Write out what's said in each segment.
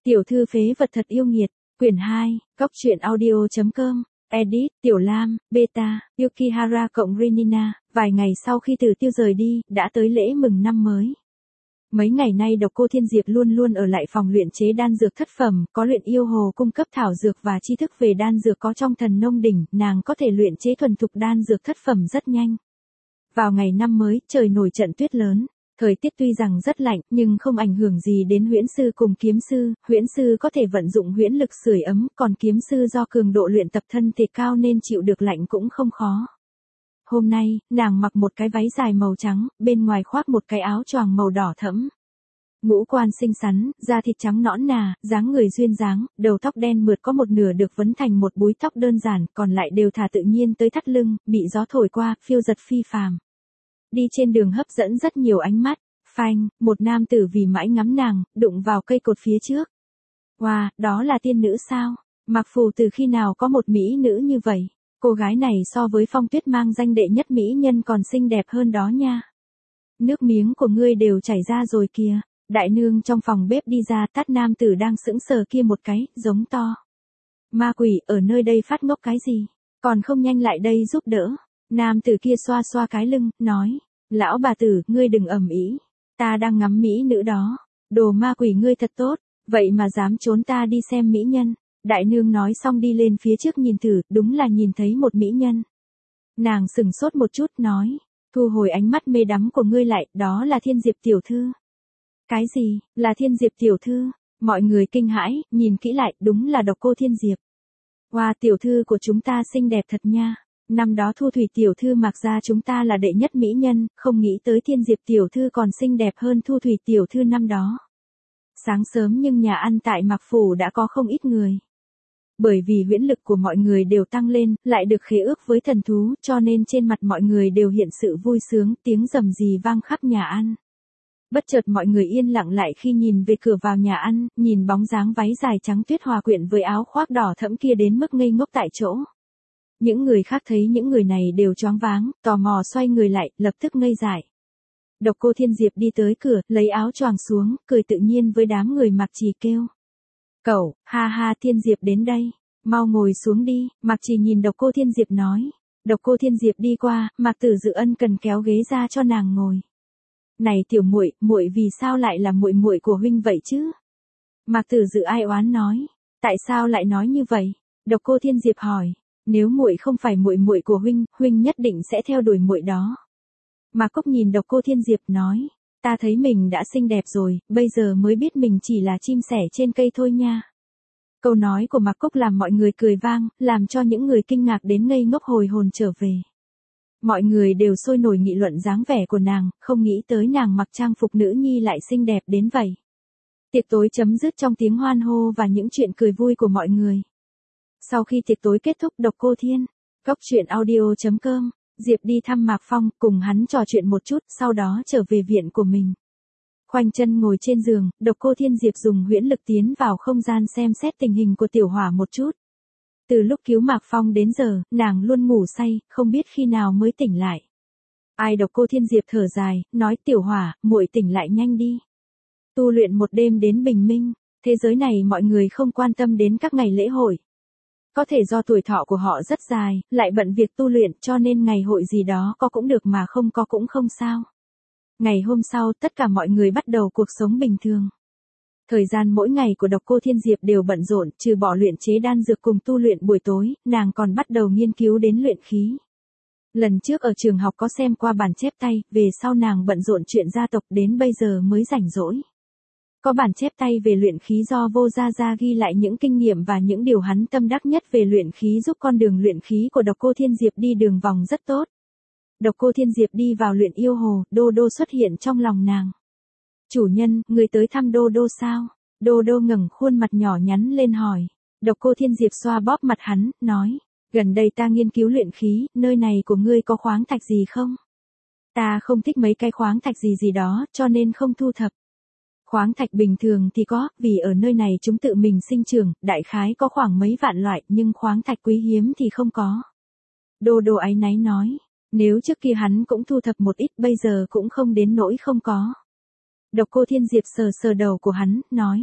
Tiểu thư phế vật thật yêu nghiệt, quyển 2, Cóc truyện audio.com, edit, Tiểu Lam, beta, Yukihara cộng Renina, vài ngày sau khi Tử Tiêu rời đi, đã tới lễ mừng năm mới. Mấy ngày nay Độc Cô Thiên Diệp luôn luôn ở lại phòng luyện chế đan dược thất phẩm, có luyện yêu hồ cung cấp thảo dược và tri thức về đan dược có trong Thần Nông Đỉnh, nàng có thể luyện chế thuần thục đan dược thất phẩm rất nhanh. Vào ngày năm mới, trời nổi trận tuyết lớn. Thời tiết tuy rằng rất lạnh, nhưng không ảnh hưởng gì đến huyễn sư cùng kiếm sư, huyễn sư có thể vận dụng huyễn lực sưởi ấm, còn kiếm sư do cường độ luyện tập thân thể cao nên chịu được lạnh cũng không khó. Hôm nay, nàng mặc một cái váy dài màu trắng, bên ngoài khoác một cái áo choàng màu đỏ thẫm. Ngũ quan xinh xắn, da thịt trắng nõn nà, dáng người duyên dáng, đầu tóc đen mượt có một nửa được vấn thành một búi tóc đơn giản, còn lại đều thả tự nhiên tới thắt lưng, bị gió thổi qua, phiêu giật phi phàm. Đi trên đường hấp dẫn rất nhiều ánh mắt, phanh, một nam tử vì mãi ngắm nàng, đụng vào cây cột phía trước. Wow, đó là tiên nữ sao? Mạc Phù từ khi nào có một mỹ nữ như vậy? Cô gái này so với Phong Tuyết mang danh đệ nhất mỹ nhân còn xinh đẹp hơn đó nha. Nước miếng của ngươi đều chảy ra rồi kìa. Đại nương trong phòng bếp đi ra tát nam tử đang sững sờ kia một cái, giống to. Ma quỷ, ở nơi đây phát ngốc cái gì? Còn không nhanh lại đây giúp đỡ. Nam tử kia xoa xoa cái lưng, nói. Lão bà tử, ngươi đừng ầm ĩ. Ta đang ngắm mỹ nữ đó. Đồ ma quỷ ngươi thật tốt, vậy mà dám trốn ta đi xem mỹ nhân. Đại nương nói xong đi lên phía trước nhìn thử, đúng là nhìn thấy một mỹ nhân. Nàng sững sốt một chút, nói. Thu hồi ánh mắt mê đắm của ngươi lại, đó là Thiên Diệp tiểu thư. Cái gì, là Thiên Diệp tiểu thư? Mọi người kinh hãi, nhìn kỹ lại, đúng là Độc Cô Thiên Diệp. Wow, tiểu thư của chúng ta xinh đẹp thật nha. Năm đó Thu Thủy tiểu thư mặc ra chúng ta là đệ nhất mỹ nhân, không nghĩ tới Thiên Diệp tiểu thư còn xinh đẹp hơn Thu Thủy tiểu thư năm đó. Sáng sớm nhưng nhà ăn tại Mạc Phủ đã có không ít người. Bởi vì huyễn lực của mọi người đều tăng lên, lại được khế ước với thần thú, cho nên trên mặt mọi người đều hiện sự vui sướng, tiếng rầm rì vang khắp nhà ăn. Bất chợt mọi người yên lặng lại khi nhìn về cửa vào nhà ăn, nhìn bóng dáng váy dài trắng tuyết hòa quyện với áo khoác đỏ thẫm kia đến mức ngây ngốc tại chỗ. Những người khác thấy những người này đều choáng váng, tò mò xoay người lại, lập tức ngây dại. Độc Cô Thiên Diệp đi tới cửa, lấy áo choàng xuống, cười tự nhiên với đám người Mạc Trì kêu. Cậu, ha ha Thiên Diệp đến đây, mau ngồi xuống đi, Mạc Trì nhìn Độc Cô Thiên Diệp nói. Độc Cô Thiên Diệp đi qua, Mạc Tử Dự ân cần kéo ghế ra cho nàng ngồi. Này tiểu muội, muội vì sao lại là muội muội của huynh vậy chứ? Mạc Tử Dự ai oán nói. Tại sao lại nói như vậy? Độc Cô Thiên Diệp hỏi. Nếu muội không phải muội muội của huynh, huynh nhất định sẽ theo đuổi muội đó. Mạc Cốc nhìn Độc Cô Thiên Diệp nói, ta thấy mình đã xinh đẹp rồi, bây giờ mới biết mình chỉ là chim sẻ trên cây thôi nha. Câu nói của Mạc Cốc làm mọi người cười vang, làm cho những người kinh ngạc đến ngây ngốc hồi hồn trở về. Mọi người đều sôi nổi nghị luận dáng vẻ của nàng, không nghĩ tới nàng mặc trang phục nữ nhi lại xinh đẹp đến vậy. Tiệc tối chấm dứt trong tiếng hoan hô và những chuyện cười vui của mọi người. Sau khi tiệc tối kết thúc, Độc Cô Thiên, Cóc truyện audio.com, Diệp đi thăm Mạc Phong, cùng hắn trò chuyện một chút, sau đó trở về viện của mình. Khoanh chân ngồi trên giường, Độc Cô Thiên Diệp dùng huyễn lực tiến vào không gian xem xét tình hình của Tiểu Hỏa một chút. Từ lúc cứu Mạc Phong đến giờ, nàng luôn ngủ say, không biết khi nào mới tỉnh lại. Ai Độc Cô Thiên Diệp thở dài, nói Tiểu Hỏa, muội tỉnh lại nhanh đi. Tu luyện một đêm đến bình minh, thế giới này mọi người không quan tâm đến các ngày lễ hội. Có thể do tuổi thọ của họ rất dài, lại bận việc tu luyện cho nên ngày hội gì đó có cũng được mà không có cũng không sao. Ngày hôm sau tất cả mọi người bắt đầu cuộc sống bình thường. Thời gian mỗi ngày của Độc Cô Thiên Diệp đều bận rộn, trừ bỏ luyện chế đan dược cùng tu luyện buổi tối, nàng còn bắt đầu nghiên cứu đến luyện khí. Lần trước ở trường học có xem qua bản chép tay, về sau nàng bận rộn chuyện gia tộc đến bây giờ mới rảnh rỗi. Có bản chép tay về luyện khí do Vô Gia Gia ghi lại những kinh nghiệm và những điều hắn tâm đắc nhất về luyện khí giúp con đường luyện khí của Độc Cô Thiên Diệp đi đường vòng rất tốt. Độc Cô Thiên Diệp đi vào luyện yêu hồ, Đô Đô xuất hiện trong lòng nàng. Chủ nhân, người tới thăm Đô Đô sao? Đô Đô ngẩng khuôn mặt nhỏ nhắn lên hỏi. Độc Cô Thiên Diệp xoa bóp mặt hắn, nói. Gần đây ta nghiên cứu luyện khí, nơi này của ngươi có khoáng thạch gì không? Ta không thích mấy cái khoáng thạch gì đó, cho nên không thu thập. Khoáng thạch bình thường thì có, vì ở nơi này chúng tự mình sinh trưởng, đại khái có khoảng mấy vạn loại, nhưng khoáng thạch quý hiếm thì không có. Đô Đô áy náy nói, nếu trước kia hắn cũng thu thập một ít, bây giờ cũng không đến nỗi không có. Độc Cô Thiên Diệp sờ sờ đầu của hắn, nói,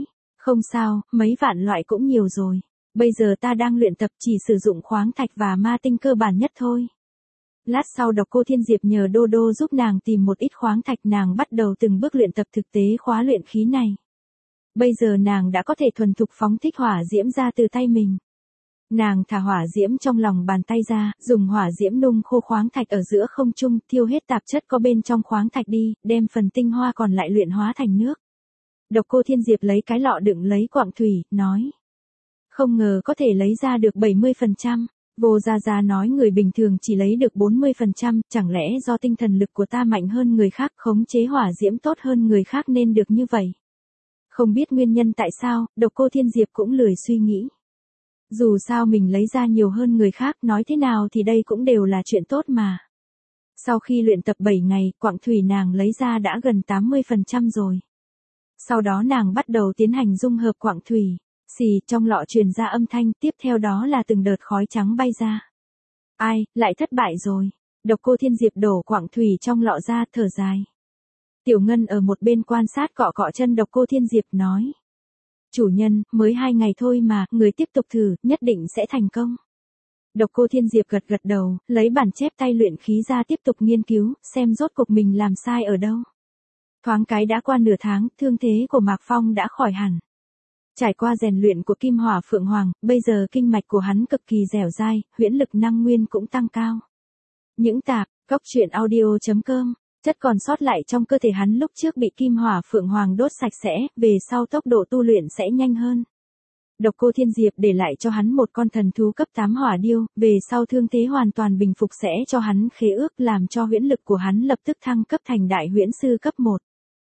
Không sao, mấy vạn loại cũng nhiều rồi. Bây giờ ta đang luyện tập chỉ sử dụng khoáng thạch và ma tinh cơ bản nhất thôi. Lát sau Độc Cô Thiên Diệp nhờ Đô Đô giúp nàng tìm một ít khoáng thạch, nàng bắt đầu từng bước luyện tập thực tế khóa luyện khí này. Bây giờ nàng đã có thể thuần thục phóng thích hỏa diễm ra từ tay mình. Nàng thả hỏa diễm trong lòng bàn tay ra, dùng hỏa diễm nung khô khoáng thạch ở giữa không trung, thiêu hết tạp chất có bên trong khoáng thạch đi, đem phần tinh hoa còn lại luyện hóa thành nước. Độc Cô Thiên Diệp lấy cái lọ đựng lấy quặng thủy, nói. Không ngờ có thể lấy ra được 70%. Vô Gia Gia nói người bình thường chỉ lấy được 40%, chẳng lẽ do tinh thần lực của ta mạnh hơn người khác, khống chế hỏa diễm tốt hơn người khác nên được như vậy. Không biết nguyên nhân tại sao, Độc Cô Thiên Diệp cũng lười suy nghĩ. Dù sao mình lấy ra nhiều hơn người khác, nói thế nào thì đây cũng đều là chuyện tốt mà. Sau khi luyện tập 7 ngày, quặng thủy nàng lấy ra đã gần 80% rồi. Sau đó nàng bắt đầu tiến hành dung hợp quặng thủy. Xì, trong lọ truyền ra âm thanh, tiếp theo đó là từng đợt khói trắng bay ra. Ai, lại thất bại rồi. Độc Cô Thiên Diệp đổ quặng thủy trong lọ ra, thở dài. Tiểu Ngân ở một bên quan sát cọ cọ chân Độc Cô Thiên Diệp nói. Chủ nhân, mới 2 ngày thôi mà, người tiếp tục thử, nhất định sẽ thành công. Độc Cô Thiên Diệp gật gật đầu, lấy bản chép tay luyện khí ra tiếp tục nghiên cứu, xem rốt cuộc mình làm sai ở đâu. Thoáng cái đã qua nửa tháng, thương thế của Mạc Phong đã khỏi hẳn. Trải qua rèn luyện của Kim Hỏa Phượng Hoàng, bây giờ kinh mạch của hắn cực kỳ dẻo dai, huyễn lực năng nguyên cũng tăng cao. Những tạp, cóc truyện audio.com, chất còn sót lại trong cơ thể hắn lúc trước bị Kim Hỏa Phượng Hoàng đốt sạch sẽ, về sau tốc độ tu luyện sẽ nhanh hơn. Độc Cô Thiên Diệp để lại cho hắn một con thần thú cấp 8 hỏa điêu, về sau thương thế hoàn toàn bình phục sẽ cho hắn khế ước làm cho huyễn lực của hắn lập tức thăng cấp thành đại huyễn sư cấp 1.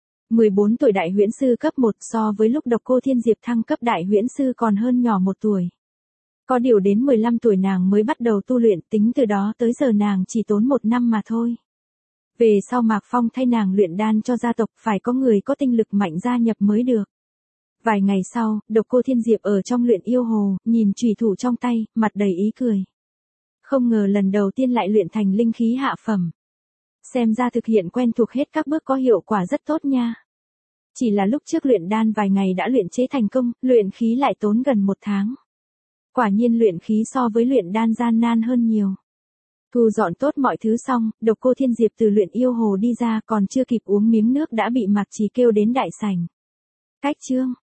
14 tuổi đại huyễn sư cấp 1 so với lúc Độc Cô Thiên Diệp thăng cấp đại huyễn sư còn hơn nhỏ 1 tuổi. Có điều đến 15 tuổi nàng mới bắt đầu tu luyện, tính từ đó tới giờ nàng chỉ tốn 1 năm mà thôi. Về sau Mạc Phong thay nàng luyện đan cho gia tộc, phải có người có tinh lực mạnh gia nhập mới được. Vài ngày sau, Độc Cô Thiên Diệp ở trong luyện yêu hồ, nhìn chủy thủ trong tay, mặt đầy ý cười. Không ngờ lần đầu tiên lại luyện thành linh khí hạ phẩm. Xem ra thực hiện quen thuộc hết các bước có hiệu quả rất tốt nha. Chỉ là lúc trước luyện đan vài ngày đã luyện chế thành công, luyện khí lại tốn gần 1 tháng. Quả nhiên luyện khí so với luyện đan gian nan hơn nhiều. Thu dọn tốt mọi thứ xong, Độc Cô Thiên Diệp từ luyện yêu hồ đi ra, còn chưa kịp uống miếng nước đã bị Mạc Trì kêu đến đại sảnh. Cách chương